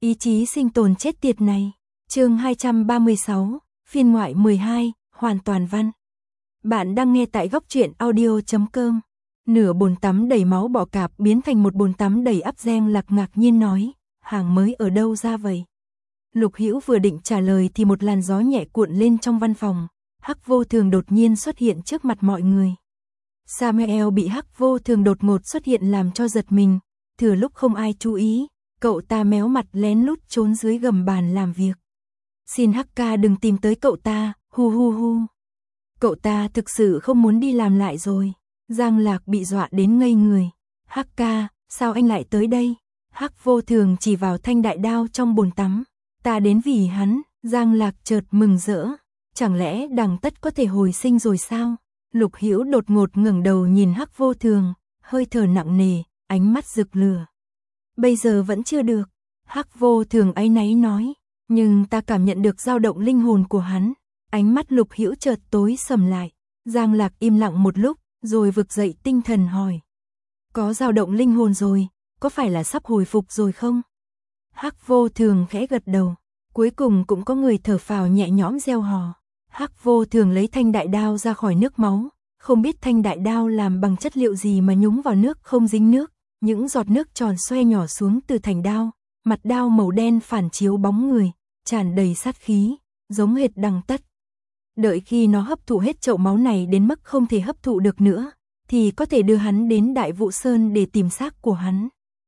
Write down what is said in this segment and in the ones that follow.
Ý chí sinh tồn chết tiệt này. Chương 236, phiên ngoại 12, hoàn toàn văn. Bạn đang nghe tại góc truyện audio.com. Nửa bồn tắm đầy máu bò cạp biến thành một bồn tắm đầy ắp Giang Lạc ngạc nhiên nói, hàng mới ở đâu ra vậy? Lục Hữu vừa định trả lời thì một làn gió nhẹ cuộn lên trong văn phòng, Hắc Vô Thường đột nhiên xuất hiện trước mặt mọi người. Samuel bị Hắc Vô Thường đột ngột xuất hiện làm cho giật mình, thừa lúc không ai chú ý, cậu ta méo mặt lén lút trốn dưới gầm bàn làm việc. Xin Hắc ca đừng tìm tới cậu ta, hu hu hu. Cậu ta thực sự không muốn đi làm lại rồi. Giang Lạc bị dọa đến ngây người. Hắc ca, sao anh lại tới đây? Hắc Vô Thường chỉ vào thanh đại đao trong bồn tắm. Ta đến vì hắn. Giang Lạc chợt mừng rỡ. Chẳng lẽ Đằng Tất có thể hồi sinh rồi sao? Lục Hữu đột ngột ngẩng đầu nhìn Hắc Vô Thường, hơi thở nặng nề, ánh mắt rực lửa. Bây giờ vẫn chưa được. Hắc Vô Thường áy náy nói, nhưng ta cảm nhận được dao động linh hồn của hắn. Ánh mắt Lục Hữu chợt tối sầm lại. Giang Lạc im lặng một lúc, rồi vực dậy tinh thần hỏi. Có dao động linh hồn rồi, có phải là sắp hồi phục rồi không? Hắc Vô Thường khẽ gật đầu. Cuối cùng cũng có người thở phào nhẹ nhõm reo hò. Hắc Vô Thường lấy thanh đại đao ra khỏi nước máu. Không biết thanh đại đao làm bằng chất liệu gì mà nhúng vào nước không dính nước. Những giọt nước tròn xoe nhỏ xuống từ thành đao. Mặt đao màu đen phản chiếu bóng người, tràn đầy sát khí, giống hệt Đằng Tất. Đợi khi nó hấp thụ hết chậu máu này đến mức không thể hấp thụ được nữa, thì có thể đưa hắn đến Đại Vũ Sơn để tìm xác của hắn.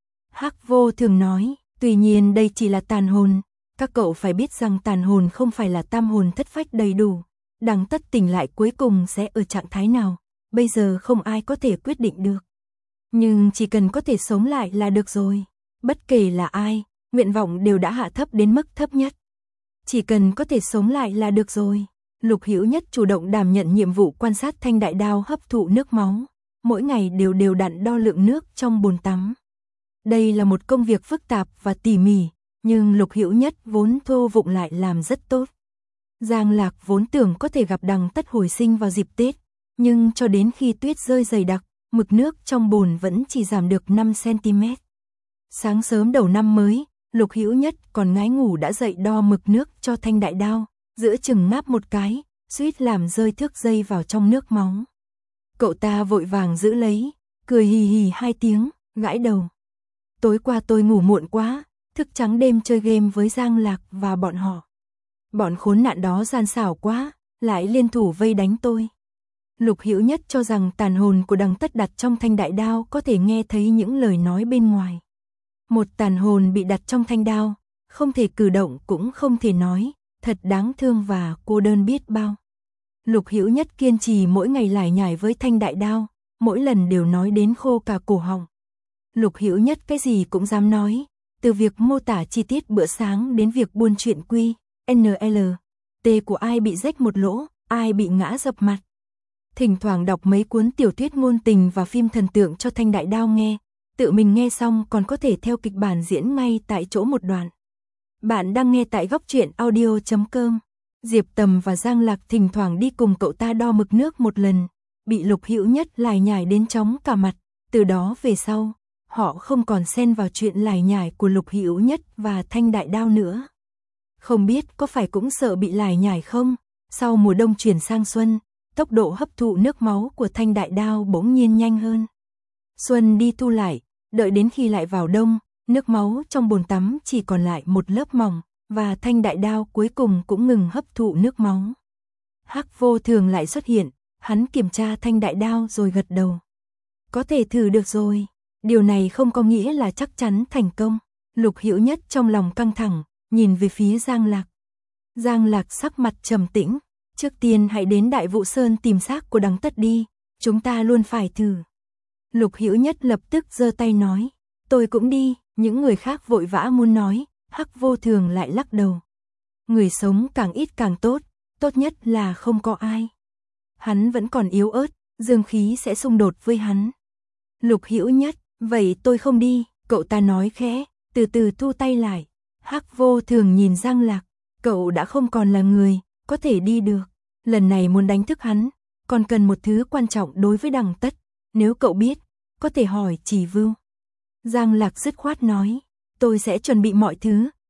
Hắc Vô Thường nói, tuy nhiên đây chỉ là tàn hồn, các cậu phải biết rằng tàn hồn không phải là tam hồn thất phách đầy đủ. Đằng Tất tỉnh lại cuối cùng sẽ ở trạng thái nào, bây giờ không ai có thể quyết định được. Nhưng chỉ cần có thể sống lại là được rồi. Bất kể là ai, nguyện vọng đều đã hạ thấp đến mức thấp nhất. Chỉ cần có thể sống lại là được rồi. Lục Hữu Nhất chủ động đảm nhận nhiệm vụ quan sát thanh đại đao hấp thụ nước máu, mỗi ngày đều đặn đo lượng nước trong bồn tắm. Đây là một công việc phức tạp và tỉ mỉ, nhưng Lục Hữu Nhất vốn thô vụng lại làm rất tốt. Giang Lạc vốn tưởng có thể gặp Đằng Tất hồi sinh vào dịp Tết, nhưng cho đến khi tuyết rơi dày đặc, mực nước trong bồn vẫn chỉ giảm được 5 cm. Sáng sớm đầu năm mới, Lục Hữu Nhất còn ngái ngủ đã dậy đo mực nước cho thanh đại đao, giữa chừng ngáp một cái, suýt làm rơi thước dây vào trong nước máu. Cậu ta vội vàng giữ lấy, cười hì hì 2 tiếng, gãi đầu. Tối qua tôi ngủ muộn quá, thức trắng đêm chơi game với Giang Lạc và bọn họ. Bọn khốn nạn đó gian xảo quá, lại liên thủ vây đánh tôi. Lục Hữu Nhất cho rằng tàn hồn của Đằng Tất đặt trong thanh đại đao có thể nghe thấy những lời nói bên ngoài. Một tàn hồn bị đặt trong thanh đao, không thể cử động cũng không thể nói, thật đáng thương và cô đơn biết bao. Lục Hữu Nhất kiên trì mỗi ngày lải nhải với thanh đại đao, mỗi lần đều nói đến khô cả cổ họng. Lục Hữu Nhất cái gì cũng dám nói, từ việc mô tả chi tiết bữa sáng đến việc buôn chuyện quy, NL, T của ai bị rách một lỗ, ai bị ngã dập mặt. Thỉnh thoảng đọc mấy cuốn tiểu thuyết ngôn tình và phim thần tượng cho thanh đại đao nghe, tự mình nghe xong còn có thể theo kịch bản diễn ngay tại chỗ một đoạn. Bạn đang nghe tại góc truyện audio.com. Diệp Tầm và Giang Lạc thỉnh thoảng đi cùng cậu ta đo mực nước một lần, bị Lục Hữu Nhất lải nhải đến chóng cả mặt, từ đó về sau, họ không còn xen vào chuyện lải nhải của Lục Hữu Nhất và thanh đại đao nữa. Không biết có phải cũng sợ bị lải nhải không, sau mùa đông chuyển sang xuân, tốc độ hấp thụ nước máu của thanh đại đao bỗng nhiên nhanh hơn. Xuân đi thu lại, đợi đến khi lại vào đông, nước máu trong bồn tắm chỉ còn lại một lớp mỏng, và thanh đại đao cuối cùng cũng ngừng hấp thụ nước máu. Hắc Vô Thường lại xuất hiện, hắn kiểm tra thanh đại đao rồi gật đầu. Có thể thử được rồi, điều này không có nghĩa là chắc chắn thành công. Lục Hữu Nhất trong lòng căng thẳng, nhìn về phía Giang Lạc. Giang Lạc sắc mặt trầm tĩnh, trước tiên hãy đến Đại Vũ Sơn tìm xác của Đằng Tất đi, chúng ta luôn phải thử. Lục Hữu Nhất lập tức giơ tay nói, tôi cũng đi. Những người khác vội vã muốn nói, Hắc Vô Thường lại lắc đầu. Người sống càng ít càng tốt, tốt nhất là không có ai. Hắn vẫn còn yếu ớt, dương khí sẽ xung đột với hắn. Lục Hữu Nhất, vậy tôi không đi, cậu ta nói khẽ, từ từ thu tay lại. Hắc Vô Thường nhìn Giang Lạc, cậu đã không còn là người, có thể đi được. Lần này muốn đánh thức hắn, còn cần một thứ quan trọng đối với Đằng Tất, nếu cậu biết, có thể hỏi Chỉ Vưu. Giang Lạc dứt khoát nói, tôi sẽ chuẩn bị mọi thứ,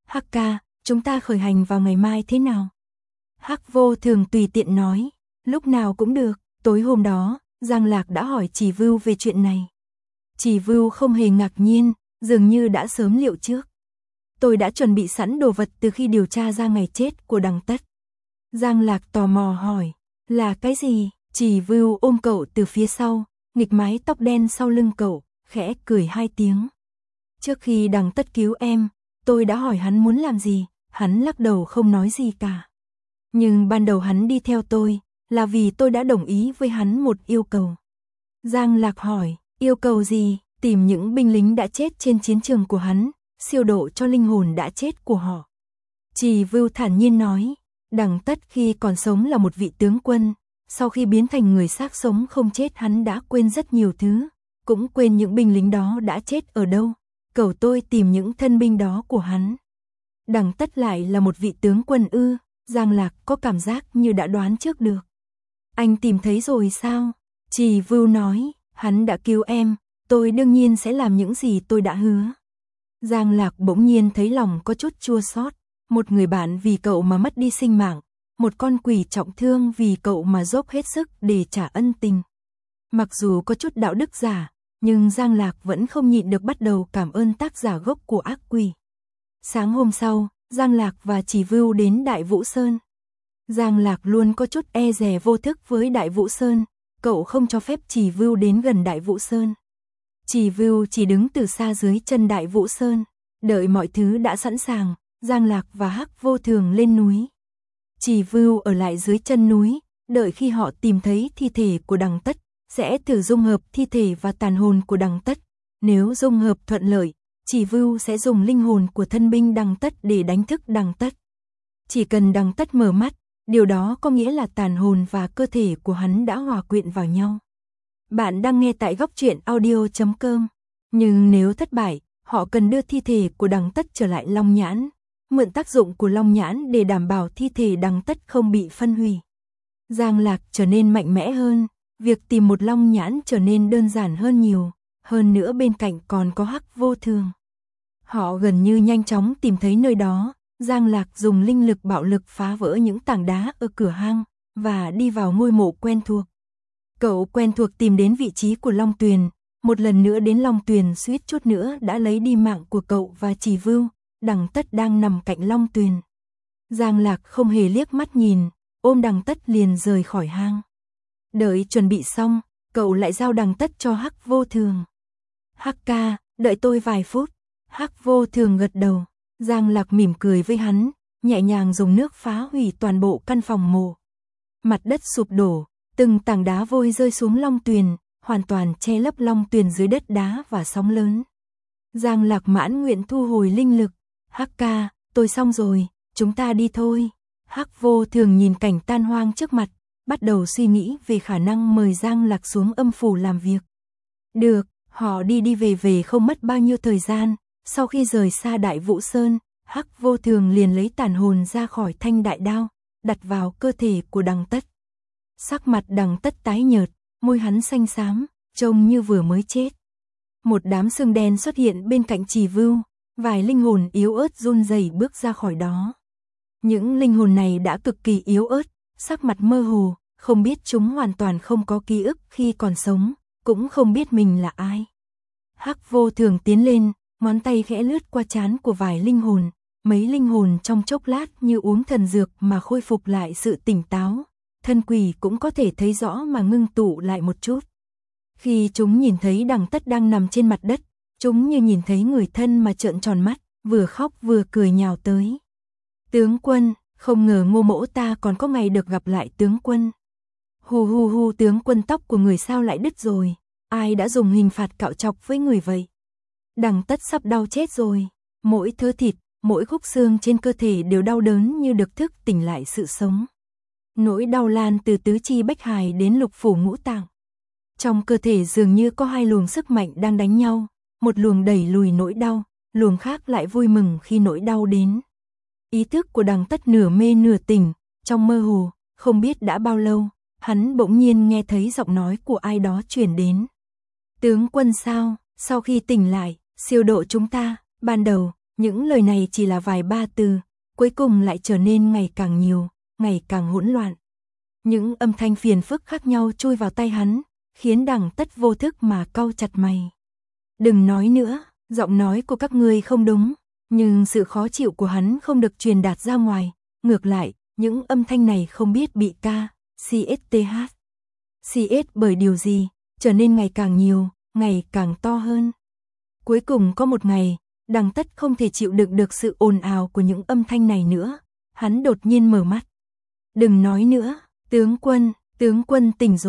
Hắc ca, chúng ta khởi hành vào ngày mai thế nào? Hắc Vô Thường tùy tiện nói, lúc nào cũng được. Tối hôm đó, Giang Lạc đã hỏi Chỉ Vưu về chuyện này. Chỉ Vưu không hề ngạc nhiên, dường như đã sớm liệu trước. Tôi đã chuẩn bị sẵn đồ vật từ khi điều tra ra ngày chết của Đằng Tất. Giang Lạc tò mò hỏi, là cái gì? Chỉ Vưu ôm cậu từ phía sau, nghịch mái tóc đen sau lưng cậu, khẽ cười 2 tiếng. Trước khi Đằng Tất cứu em, tôi đã hỏi hắn muốn làm gì, hắn lắc đầu không nói gì cả. Nhưng ban đầu hắn đi theo tôi, là vì tôi đã đồng ý với hắn một yêu cầu. Giang Lạc hỏi, yêu cầu gì? Tìm những binh lính đã chết trên chiến trường của hắn, siêu độ cho linh hồn đã chết của họ. Chỉ Vưu thản nhiên nói, Đằng Tất khi còn sống là một vị tướng quân, sau khi biến thành người xác sống không chết hắn đã quên rất nhiều thứ, cũng quên những binh lính đó đã chết ở đâu, cầu tôi tìm những thân binh đó của hắn. Đằng Tất lại là một vị tướng quân ư? Giang Lạc có cảm giác như đã đoán trước được. Anh tìm thấy rồi sao? Chỉ Vưu nói, hắn đã cứu em, tôi đương nhiên sẽ làm những gì tôi đã hứa. Giang Lạc bỗng nhiên thấy lòng có chút chua xót, một người bạn vì cậu mà mất đi sinh mạng, một con quỷ trọng thương vì cậu mà dốc hết sức để trả ân tình. Mặc dù có chút đạo đức giả, nhưng Giang Lạc vẫn không nhịn được bắt đầu cảm ơn tác giả gốc của ác quỷ. Sáng hôm sau, Giang Lạc và Chỉ Vưu đến Đại Vũ Sơn. Giang Lạc luôn có chút e dè vô thức với Đại Vũ Sơn, cậu không cho phép Chỉ Vưu đến gần Đại Vũ Sơn. Chỉ Vưu chỉ đứng từ xa dưới chân Đại Vũ Sơn, đợi mọi thứ đã sẵn sàng, Giang Lạc và Hắc Vô Thường lên núi. Chỉ Vưu ở lại dưới chân núi, đợi khi họ tìm thấy thi thể của Đằng Tất, sẽ thử dung hợp thi thể và tàn hồn của Đằng Tất. Nếu dung hợp thuận lợi, Chỉ Vưu sẽ dùng linh hồn của thân binh Đằng Tất để đánh thức Đằng Tất. Chỉ cần Đằng Tất mở mắt, điều đó có nghĩa là tàn hồn và cơ thể của hắn đã hòa quyện vào nhau. Bạn đang nghe tại góc truyện audio.com. Nhưng nếu thất bại, họ cần đưa thi thể của Đằng Tất trở lại Long Nhãn, mượn tác dụng của Long Nhãn để đảm bảo thi thể Đằng Tất không bị phân hủy. Giang Lạc trở nên mạnh mẽ hơn, việc tìm một Long Nhãn trở nên đơn giản hơn nhiều, hơn nữa bên cạnh còn có Hắc Vô Thường. Họ gần như nhanh chóng tìm thấy nơi đó, Giang Lạc dùng linh lực bạo lực phá vỡ những tảng đá ở cửa hang, và đi vào ngôi mộ quen thuộc. Cậu quen thuộc tìm đến vị trí của Long Tuyền, một lần nữa đến Long Tuyền suýt chút nữa đã lấy đi mạng của cậu và Chỉ Vưu, Đằng Tất đang nằm cạnh Long Tuyền. Giang Lạc không hề liếc mắt nhìn, ôm Đằng Tất liền rời khỏi hang. Đợi chuẩn bị xong, cậu lại giao Đằng Tất cho Hắc Vô Thường. Hắc ca, đợi tôi vài phút. Hắc Vô Thường gật đầu. Giang Lạc mỉm cười với hắn, nhẹ nhàng dùng nước phá hủy toàn bộ căn phòng mộ. Mặt đất sụp đổ, từng tảng đá vôi rơi xuống Long Tuyền, hoàn toàn che lấp Long Tuyền dưới đất đá và sóng lớn. Giang Lạc mãn nguyện thu hồi linh lực. Hắc ca, tôi xong rồi, chúng ta đi thôi. Hắc Vô Thường nhìn cảnh tan hoang trước mặt, bắt đầu suy nghĩ về khả năng mời Giang Lạc xuống âm phủ làm việc. Được, họ đi về không mất bao nhiêu thời gian. Sau khi rời xa Đại Vũ Sơn, Hắc Vô Thường liền lấy tàn hồn ra khỏi thanh đại đao, đặt vào cơ thể của Đằng Tất. Sắc mặt Đằng Tất tái nhợt, môi hắn xanh xám, trông như vừa mới chết. Một đám sương đen xuất hiện bên cạnh Chỉ Vưu, vài linh hồn yếu ớt run rẩy bước ra khỏi đó. Những linh hồn này đã cực kỳ yếu ớt, sắc mặt mơ hồ, không biết chúng hoàn toàn không có ký ức khi còn sống, cũng không biết mình là ai. Hắc Vô Thường tiến lên, ngón tay khẽ lướt qua trán của vài linh hồn, mấy linh hồn trong chốc lát như uống thần dược mà khôi phục lại sự tỉnh táo, thân quỷ cũng có thể thấy rõ mà ngưng tụ lại một chút. Khi chúng nhìn thấy Đằng Tất đang nằm trên mặt đất, chúng như nhìn thấy người thân mà trợn tròn mắt, vừa khóc vừa cười nhào tới. Tướng quân, không ngờ Ngô mỗ ta còn có ngày được gặp lại tướng quân. Hù hù hù, tướng quân, tóc của người sao lại đứt rồi, ai đã dùng hình phạt cạo trọc với người vậy? Đằng Tất sắp đau chết rồi, mỗi thớ thịt, mỗi khúc xương trên cơ thể đều đau đớn như được thức tỉnh lại sự sống. Nỗi đau lan từ tứ chi bách hài đến lục phủ ngũ tạng. Trong cơ thể dường như có hai luồng sức mạnh đang đánh nhau, một luồng đẩy lùi nỗi đau, luồng khác lại vui mừng khi nỗi đau đến. Ý thức của Đằng Tất nửa mê nửa tỉnh, trong mơ hồ, không biết đã bao lâu, hắn bỗng nhiên nghe thấy giọng nói của ai đó truyền đến. Tướng quân sao, sau khi tỉnh lại, siêu độ chúng ta, ban đầu, Những lời này chỉ là vài ba từ, cuối cùng lại trở nên ngày càng nhiều, ngày càng hỗn loạn. Những âm thanh phiền phức khác nhau chui vào tai hắn, khiến Đằng Tất vô thức mà cau chặt mày. Đừng nói nữa, giọng nói của các ngươi không đúng, nhưng sự khó chịu của hắn không được truyền đạt ra ngoài, ngược lại, những âm thanh này không biết bị CSTH bởi điều gì, trở nên ngày càng nhiều, ngày càng to hơn. Cuối cùng có một ngày, Đằng Tất không thể chịu đựng được sự ồn ào của những âm thanh này nữa, hắn đột nhiên mở mắt. Đừng nói nữa, tướng quân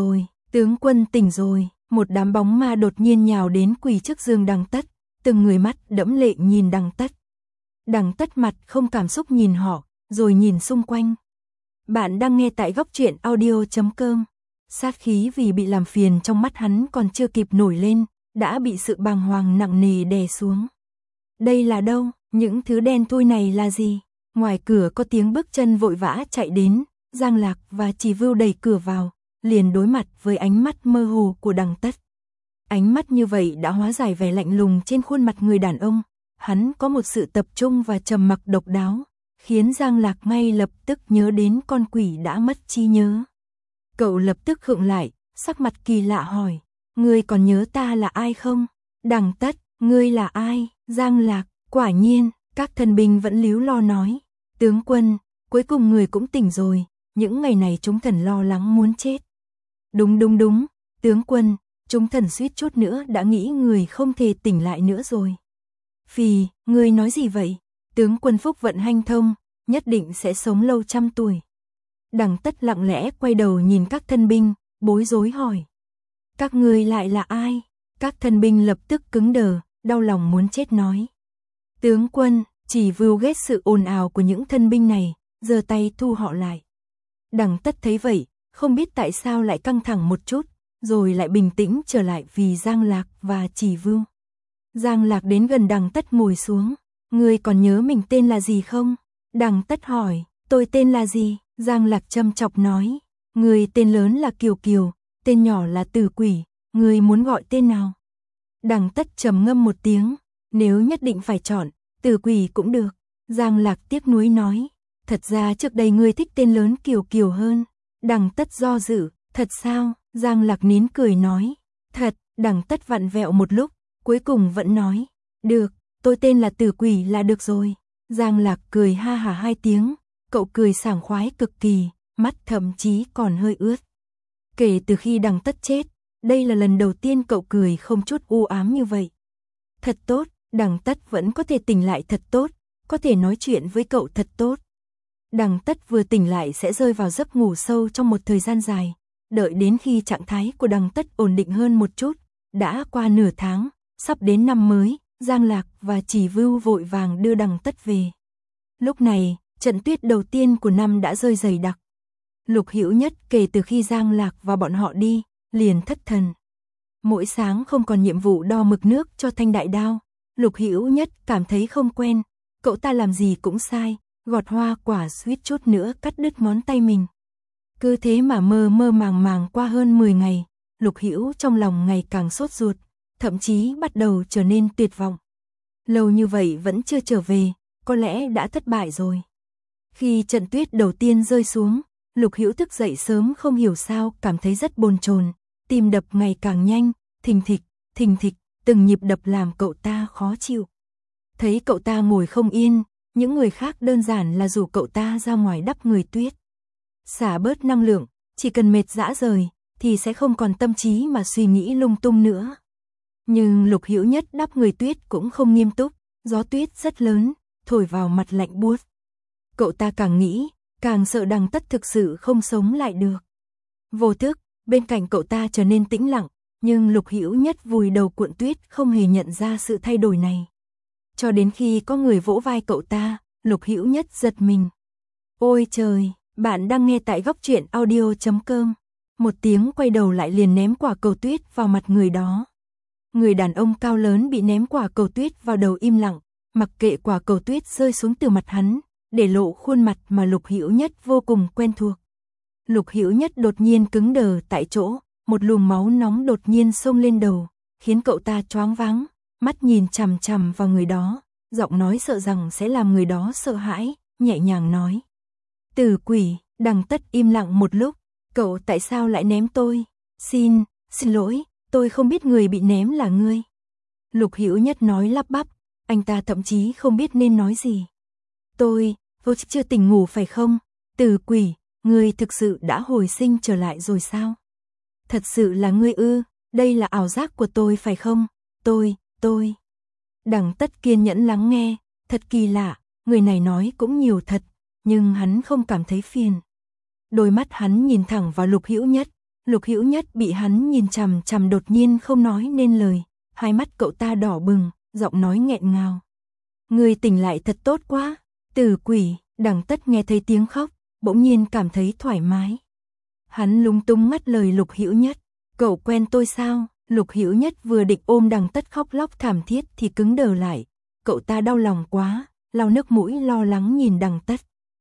tỉnh rồi, một đám bóng ma đột nhiên nhào đến quỳ trước giường Đằng Tất, từng người mắt đẫm lệ nhìn Đằng Tất. Đằng Tất mặt không cảm xúc nhìn họ, rồi nhìn xung quanh. Bạn đang nghe tại góc truyện audio.com. Sát khí vì bị làm phiền trong mắt hắn còn chưa kịp nổi lên, đã bị sự bàng hoàng nặng nề đè xuống. Đây là đâu? Những thứ đen thui này là gì? Ngoài cửa có tiếng bước chân vội vã chạy đến, Giang Lạc và Chỉ Vưu đẩy cửa vào, liền đối mặt với ánh mắt mơ hồ của Đằng Tất. Ánh mắt như vậy đã hóa giải vẻ lạnh lùng trên khuôn mặt người đàn ông, hắn có một sự tập trung và trầm mặc độc đáo, khiến Giang Lạc ngay lập tức nhớ đến con quỷ đã mất trí nhớ. Cậu lập tức khựng lại, sắc mặt kỳ lạ hỏi, ngươi còn nhớ ta là ai không? Đằng Tất, ngươi là ai? Giang Lạc, quả nhiên, các thần binh vẫn líu lo nói, tướng quân, cuối cùng người cũng tỉnh rồi, những ngày này chúng thần lo lắng muốn chết. Đúng, tướng quân, chúng thần suýt chút nữa đã nghĩ người không thể tỉnh lại nữa rồi. Phì, ngươi nói gì vậy? Tướng quân phúc vận hanh thông, nhất định sẽ sống lâu trăm tuổi. Đằng Tất lặng lẽ quay đầu nhìn các thân binh, bối rối hỏi. Các ngươi lại là ai? Các thân binh lập tức cứng đờ, đau lòng muốn chết nói. Tướng quân, Chỉ Vưu ghét sự ồn ào của những thân binh này, giơ tay thu họ lại. Đằng Tất thấy vậy, không biết tại sao lại căng thẳng một chút, rồi lại bình tĩnh trở lại vì Giang Lạc và Chỉ Vưu. Giang Lạc đến gần Đằng Tất ngồi xuống. Ngươi còn nhớ mình tên là gì không? Đằng Tất hỏi, tôi tên là gì? Giang Lạc châm chọc nói, ngươi tên lớn là Kiều Kiều, tên nhỏ là Tử Quỷ, ngươi muốn gọi tên nào? Đằng Tất trầm ngâm một tiếng, nếu nhất định phải chọn, Tử Quỷ cũng được. Giang Lạc tiếc nuối nói, thật ra trước đây ngươi thích tên lớn Kiều Kiều hơn. Đằng Tất do dự, thật sao? Giang Lạc nín cười nói, thật. Đằng Tất vặn vẹo một lúc, cuối cùng vẫn nói, được, tôi tên là Tử Quỷ là được rồi. Giang Lạc cười ha hả hai tiếng, cậu cười sảng khoái cực kỳ, mắt thậm chí còn hơi ướt. Kể từ khi Đằng Tất chết, đây là lần đầu tiên cậu cười không chút u ám như vậy. Thật tốt, Đằng Tất vẫn có thể tỉnh lại thật tốt, có thể nói chuyện với cậu thật tốt. Đằng Tất vừa tỉnh lại sẽ rơi vào giấc ngủ sâu trong một thời gian dài, đợi đến khi trạng thái của Đằng Tất ổn định hơn một chút, đã qua nửa tháng, sắp đến năm mới, Giang Lạc và Chỉ Vưu vội vàng đưa Đằng Tất về. Lúc này, trận tuyết đầu tiên của năm đã rơi dày đặc. Lục Hữu Nhất kể từ khi Giang Lạc và bọn họ đi, liền thất thần. Mỗi sáng không còn nhiệm vụ đo mực nước cho thanh đại đao, Lục Hữu Nhất cảm thấy không quen, cậu ta làm gì cũng sai, gọt hoa quả suýt chút nữa cắt đứt ngón tay mình. Cứ thế mà mơ mơ màng màng qua hơn 10 ngày, Lục Hữu trong lòng ngày càng sốt ruột, thậm chí bắt đầu trở nên tuyệt vọng. Lâu như vậy vẫn chưa trở về, có lẽ đã thất bại rồi. Khi trận tuyết đầu tiên rơi xuống, Lục Hữu thức dậy sớm không hiểu sao cảm thấy rất bồn chồn, tim đập ngày càng nhanh, thình thịch, từng nhịp đập làm cậu ta khó chịu. Thấy cậu ta ngồi không yên, những người khác đơn giản là rủ cậu ta ra ngoài đắp người tuyết. Xả bớt năng lượng, chỉ cần mệt rã rời, thì sẽ không còn tâm trí mà suy nghĩ lung tung nữa. Nhưng Lục Hữu Nhất đắp người tuyết cũng không nghiêm túc, gió tuyết rất lớn, thổi vào mặt lạnh buốt. Cậu ta càng nghĩ, càng sợ Đằng Tất thực sự không sống lại được. Vô thức, bên cạnh cậu ta trở nên tĩnh lặng, nhưng Lục Hữu Nhất vùi đầu cuộn tuyết không hề nhận ra sự thay đổi này. Cho đến khi có người vỗ vai cậu ta, Lục Hữu Nhất giật mình. Ôi trời, bạn đang nghe tại góc truyện audio.com. Một tiếng quay đầu lại liền ném quả cầu tuyết vào mặt người đó. Người đàn ông cao lớn bị ném quả cầu tuyết vào đầu im lặng, mặc kệ quả cầu tuyết rơi xuống từ mặt hắn, để lộ khuôn mặt mà Lục Hữu Nhất vô cùng quen thuộc. Lục Hữu Nhất đột nhiên cứng đờ tại chỗ, một luồng máu nóng đột nhiên xông lên đầu, khiến cậu ta choáng váng, mắt nhìn chằm chằm vào người đó, giọng nói sợ rằng sẽ làm người đó sợ hãi, nhẹ nhàng nói. Tử quỷ. Đằng Tất im lặng một lúc, cậu tại sao lại ném tôi? Xin lỗi, tôi không biết người bị ném là ngươi. Lục Hữu Nhất nói lắp bắp, anh ta thậm chí không biết nên nói gì. Tôi chưa tỉnh ngủ phải không? Tử quỷ, ngươi thực sự đã hồi sinh trở lại rồi sao? Thật sự là ngươi ư, đây là ảo giác của tôi phải không? Tôi. Đằng Tất kiên nhẫn lắng nghe, thật kỳ lạ, người này nói cũng nhiều thật, nhưng hắn không cảm thấy phiền. Đôi mắt hắn nhìn thẳng vào Lục Hữu Nhất bị hắn nhìn chằm chằm đột nhiên không nói nên lời, hai mắt cậu ta đỏ bừng, giọng nói nghẹn ngào. Ngươi tỉnh lại thật tốt quá, Tử quỷ. Đằng Tất nghe thấy tiếng khóc, bỗng nhiên cảm thấy thoải mái. Hắn lúng túng ngắt lời Lục Hữu Nhất, cậu quen tôi sao? Lục Hữu Nhất vừa định ôm Đằng Tất khóc lóc thảm thiết thì cứng đờ lại, cậu ta đau lòng quá, lau nước mũi lo lắng nhìn Đằng Tất.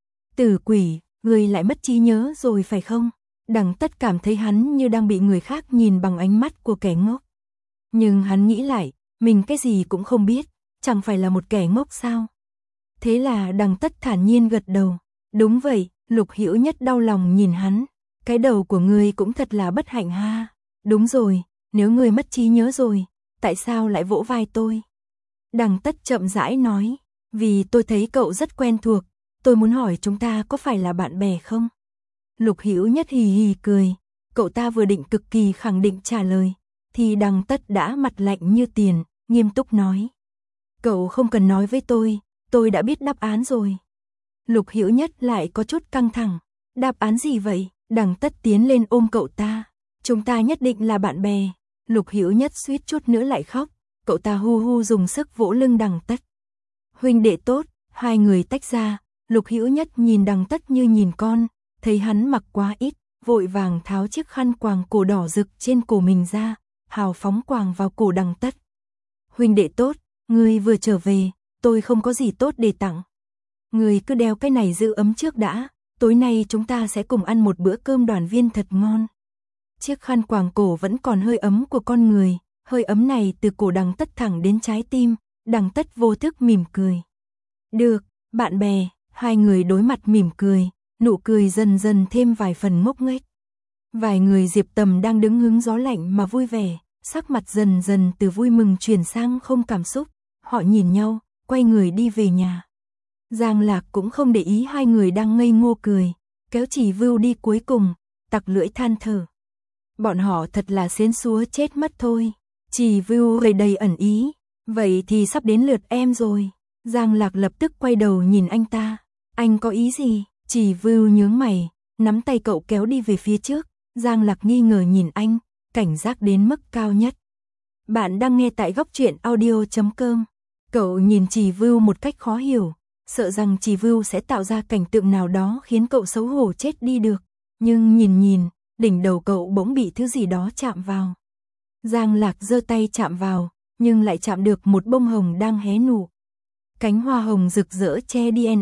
Tử quỷ, ngươi lại mất trí nhớ rồi phải không? Đằng Tất cảm thấy hắn như đang bị người khác nhìn bằng ánh mắt của kẻ ngốc. Nhưng hắn nghĩ lại, mình cái gì cũng không biết, chẳng phải là một kẻ ngốc sao? Thế là Đằng Tất thản nhiên gật đầu. Đúng vậy, Lục Hữu Nhất đau lòng nhìn hắn. Cái đầu của ngươi cũng thật là bất hạnh ha. Đúng rồi, nếu ngươi mất trí nhớ rồi, tại sao lại vỗ vai tôi? Đằng Tất chậm rãi nói, vì tôi thấy cậu rất quen thuộc, tôi muốn hỏi chúng ta có phải là bạn bè không? Lục Hữu Nhất hì hì cười, cậu ta vừa định cực kỳ khẳng định trả lời, thì Đằng Tất đã mặt lạnh như tiền, nghiêm túc nói. Cậu không cần nói với tôi đã biết đáp án rồi. Lục Hữu Nhất lại có chút căng thẳng, đáp án gì vậy? Đằng Tất tiến lên ôm cậu ta, chúng ta nhất định là bạn bè. Lục Hữu Nhất suýt chút nữa lại khóc, cậu ta hu hu dùng sức vỗ lưng Đằng Tất. Huynh đệ tốt, hai người tách ra, Lục Hữu Nhất nhìn Đằng Tất như nhìn con, thấy hắn mặc quá ít, vội vàng tháo chiếc khăn quàng cổ đỏ rực trên cổ mình ra, hào phóng quàng vào cổ Đằng Tất. Huynh đệ tốt, ngươi vừa trở về, tôi không có gì tốt để tặng. Ngươi cứ đeo cái này giữ ấm trước đã, tối nay chúng ta sẽ cùng ăn một bữa cơm đoàn viên thật ngon. Chiếc khăn quàng cổ vẫn còn hơi ấm của con người, hơi ấm này từ cổ Đằng Tất thẳng đến trái tim, Đằng Tất vô thức mỉm cười. Được, bạn bè, hai người đối mặt mỉm cười, nụ cười dần dần thêm vài phần ngốc nghếch. Vài người Diệp Tầm đang đứng hứng gió lạnh mà vui vẻ, sắc mặt dần dần từ vui mừng chuyển sang không cảm xúc, họ nhìn nhau, quay người đi về nhà. Giang Lạc cũng không để ý hai người đang ngây ngô cười, kéo Chỉ Vưu đi cuối cùng, tặc lưỡi than thở. Bọn họ thật là xến xúa chết mất thôi. Chỉ Vưu gầy đầy ẩn ý, vậy thì sắp đến lượt em rồi. Giang Lạc lập tức quay đầu nhìn anh ta, anh có ý gì? Chỉ Vưu nhướng mày, nắm tay cậu kéo đi về phía trước. Giang Lạc nghi ngờ nhìn anh, cảnh giác đến mức cao nhất. Bạn đang nghe tại góc truyện audio.com. Cậu nhìn Chỉ Vưu một cách khó hiểu, sợ rằng Chỉ Vưu sẽ tạo ra cảnh tượng nào đó khiến cậu xấu hổ chết đi được. Nhưng nhìn, đỉnh đầu cậu bỗng bị thứ gì đó chạm vào. Giang Lạc giơ tay chạm vào, nhưng lại chạm được một bông hồng đang hé nụ. Cánh hoa hồng rực rỡ che đi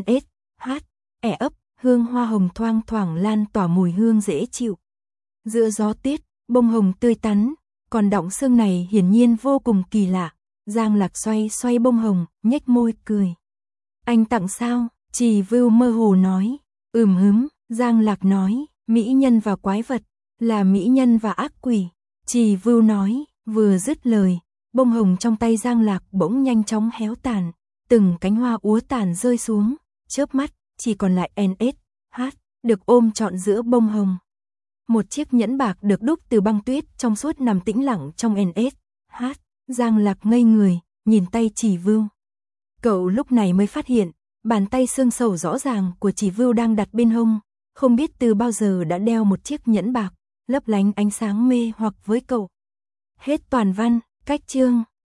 ấp, hương hoa hồng thoang thoảng lan tỏa mùi hương dễ chịu. Giữa gió tiết, bông hồng tươi tắn, còn đọng xương này hiển nhiên vô cùng kỳ lạ. Giang Lạc xoay bông hồng, nhếch môi cười. Anh tặng sao? Chỉ Vưu mơ hồ nói. Hứm, Giang Lạc nói, mỹ nhân và quái vật, là mỹ nhân và ác quỷ. Chỉ Vưu nói, vừa dứt lời, bông hồng trong tay Giang Lạc bỗng nhanh chóng héo tàn, từng cánh hoa úa tàn rơi xuống, chớp mắt, chỉ còn lại được ôm trọn giữa bông hồng. Một chiếc nhẫn bạc được đúc từ băng tuyết trong suốt nằm tĩnh lặng trong Giang Lạc ngây người, nhìn tay Chỉ Vưu. Cậu lúc này mới phát hiện, bàn tay xương sầu rõ ràng của Chỉ Vưu đang đặt bên hông, không biết từ bao giờ đã đeo một chiếc nhẫn bạc, lấp lánh ánh sáng mê hoặc với cậu. Hết toàn văn, cách chương.